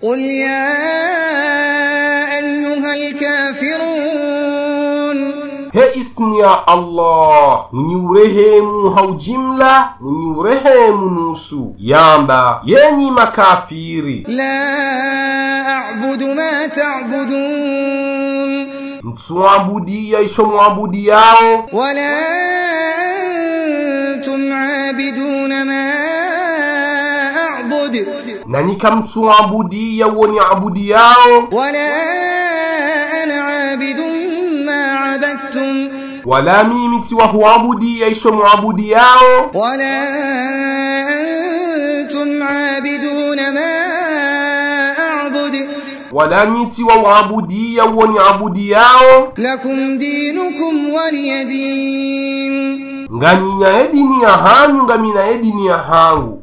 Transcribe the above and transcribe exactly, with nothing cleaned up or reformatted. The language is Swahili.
قل يا أيها الكافرون he ismu ya Allah mwenye urehemu haujimla mwenye urehemu nusu yamba yenyi makafiri la a'budu ma ta'budun mtuabudia isho muabudi yao wala antum 'abiduna ma a'bud na nikamtuabudia woni abudi yao wala ana 'abidun ma 'abadtum wala mimi tiwahuabudia isho muabudi yao wala antum 'abiduna ma a'bud wala miti wawabudia woni abudi yao lakum dinukum waliyadin nganyinya edini ya hanyu ngamina edini ya hangu